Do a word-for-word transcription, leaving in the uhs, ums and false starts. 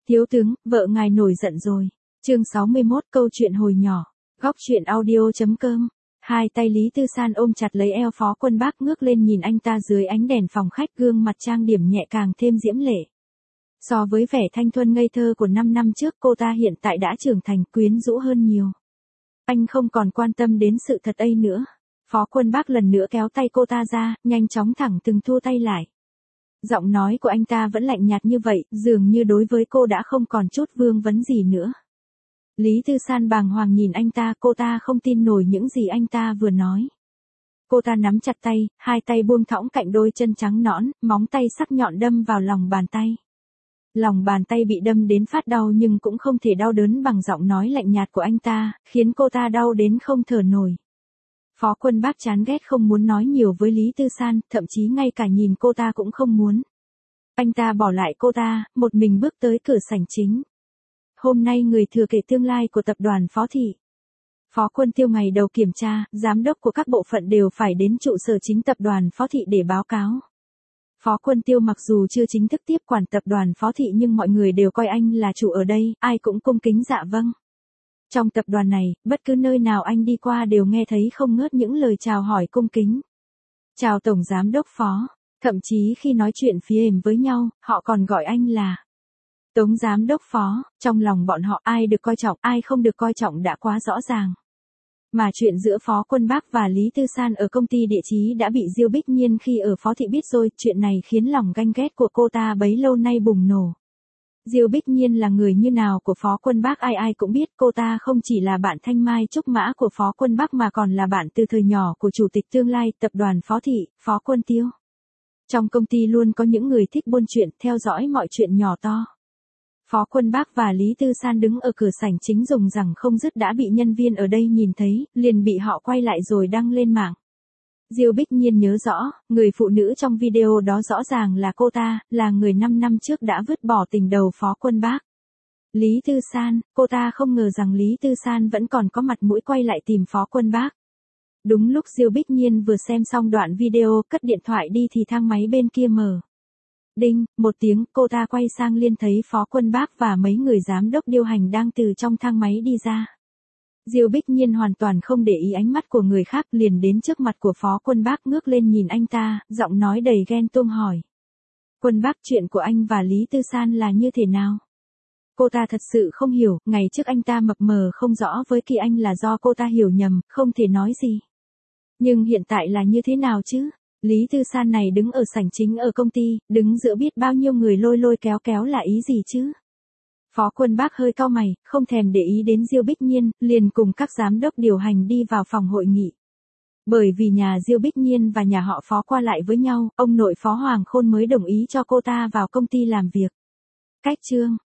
Thiếu tướng, vợ ngài nổi giận rồi. Chương sáu mươi mốt, câu chuyện hồi nhỏ. Góc truyện audio chấm com. Hai tay Lý Tư San ôm chặt lấy eo Phó Quân Bác, ngước lên nhìn anh ta dưới ánh đèn phòng khách, gương mặt trang điểm nhẹ càng thêm diễm lệ. So với vẻ thanh thuần ngây thơ của năm năm trước, cô ta hiện tại đã trưởng thành, quyến rũ hơn nhiều. Anh không còn quan tâm đến sự thật ấy nữa. Phó Quân Bác lần nữa kéo tay cô ta ra, nhanh chóng thẳng từng thua tay lại. Giọng nói của anh ta vẫn lạnh nhạt như vậy, dường như đối với cô đã không còn chút vương vấn gì nữa. Lý Tư San bàng hoàng nhìn anh ta, cô ta không tin nổi những gì anh ta vừa nói. Cô ta nắm chặt tay, hai tay buông thõng cạnh đôi chân trắng nõn, móng tay sắc nhọn đâm vào lòng bàn tay. Lòng bàn tay bị đâm đến phát đau nhưng cũng không thể đau đớn bằng giọng nói lạnh nhạt của anh ta, khiến cô ta đau đến không thở nổi. Phó Quân Bác chán ghét không muốn nói nhiều với Lý Tư San, thậm chí ngay cả nhìn cô ta cũng không muốn. Anh ta bỏ lại cô ta, một mình bước tới cửa sảnh chính. Hôm nay người thừa kế tương lai của tập đoàn Phó Thị. Phó Quân Tiêu ngày đầu kiểm tra, giám đốc của các bộ phận đều phải đến trụ sở chính tập đoàn Phó Thị để báo cáo. Phó Quân Tiêu mặc dù chưa chính thức tiếp quản tập đoàn Phó Thị nhưng mọi người đều coi anh là chủ ở đây, ai cũng cung kính dạ vâng. Trong tập đoàn này, bất cứ nơi nào anh đi qua đều nghe thấy không ngớt những lời chào hỏi cung kính. Chào Tổng Giám đốc Phó, thậm chí khi nói chuyện phía êm với nhau, họ còn gọi anh là Tống Giám đốc Phó. Trong lòng bọn họ, ai được coi trọng, ai không được coi trọng đã quá rõ ràng. Mà chuyện giữa Phó Quân Bác và Lý Tư San ở công ty địa chí đã bị Diêu Bích Nhiên khi ở Phó Thị biết rồi, chuyện này khiến lòng ganh ghét của cô ta bấy lâu nay bùng nổ. Diêu Bích Nhiên là người như nào của Phó Quân Bác ai ai cũng biết, cô ta không chỉ là bạn thanh mai trúc mã của Phó Quân Bác mà còn là bạn từ thời nhỏ của Chủ tịch tương lai tập đoàn Phó Thị, Phó Quân Tiêu. Trong công ty luôn có những người thích buôn chuyện, theo dõi mọi chuyện nhỏ to. Phó Quân Bác và Lý Tư San đứng ở cửa sảnh chính rùng rằng không dứt đã bị nhân viên ở đây nhìn thấy, liền bị họ quay lại rồi đăng lên mạng. Diêu Bích Nhiên nhớ rõ, người phụ nữ trong video đó rõ ràng là cô ta, là người năm năm trước đã vứt bỏ tình đầu Phó Quân Bác. Lý Tư San, cô ta không ngờ rằng Lý Tư San vẫn còn có mặt mũi quay lại tìm Phó Quân Bác. Đúng lúc Diêu Bích Nhiên vừa xem xong đoạn video, cất điện thoại đi thì thang máy bên kia mở. Đinh, một tiếng, cô ta quay sang liền thấy Phó Quân Bác và mấy người giám đốc điều hành đang từ trong thang máy đi ra. Diêu Bích Nhiên hoàn toàn không để ý ánh mắt của người khác, liền đến trước mặt của Phó Quân Bác, ngước lên nhìn anh ta, giọng nói đầy ghen tuông hỏi. Quân Bác, chuyện của anh và Lý Tư San là như thế nào? Cô ta thật sự không hiểu, ngày trước anh ta mập mờ không rõ với Kỳ Anh là do cô ta hiểu nhầm, không thể nói gì. Nhưng hiện tại là như thế nào chứ? Lý Tư San này đứng ở sảnh chính ở công ty, đứng giữa biết bao nhiêu người lôi lôi kéo kéo là ý gì chứ? Phó Quân Bác hơi cau mày, không thèm để ý đến Diêu Bích Nhiên, liền cùng các giám đốc điều hành đi vào phòng hội nghị. Bởi vì nhà Diêu Bích Nhiên và nhà họ Phó qua lại với nhau, ông nội Phó Hoàng Khôn mới đồng ý cho cô ta vào công ty làm việc. Cách chương,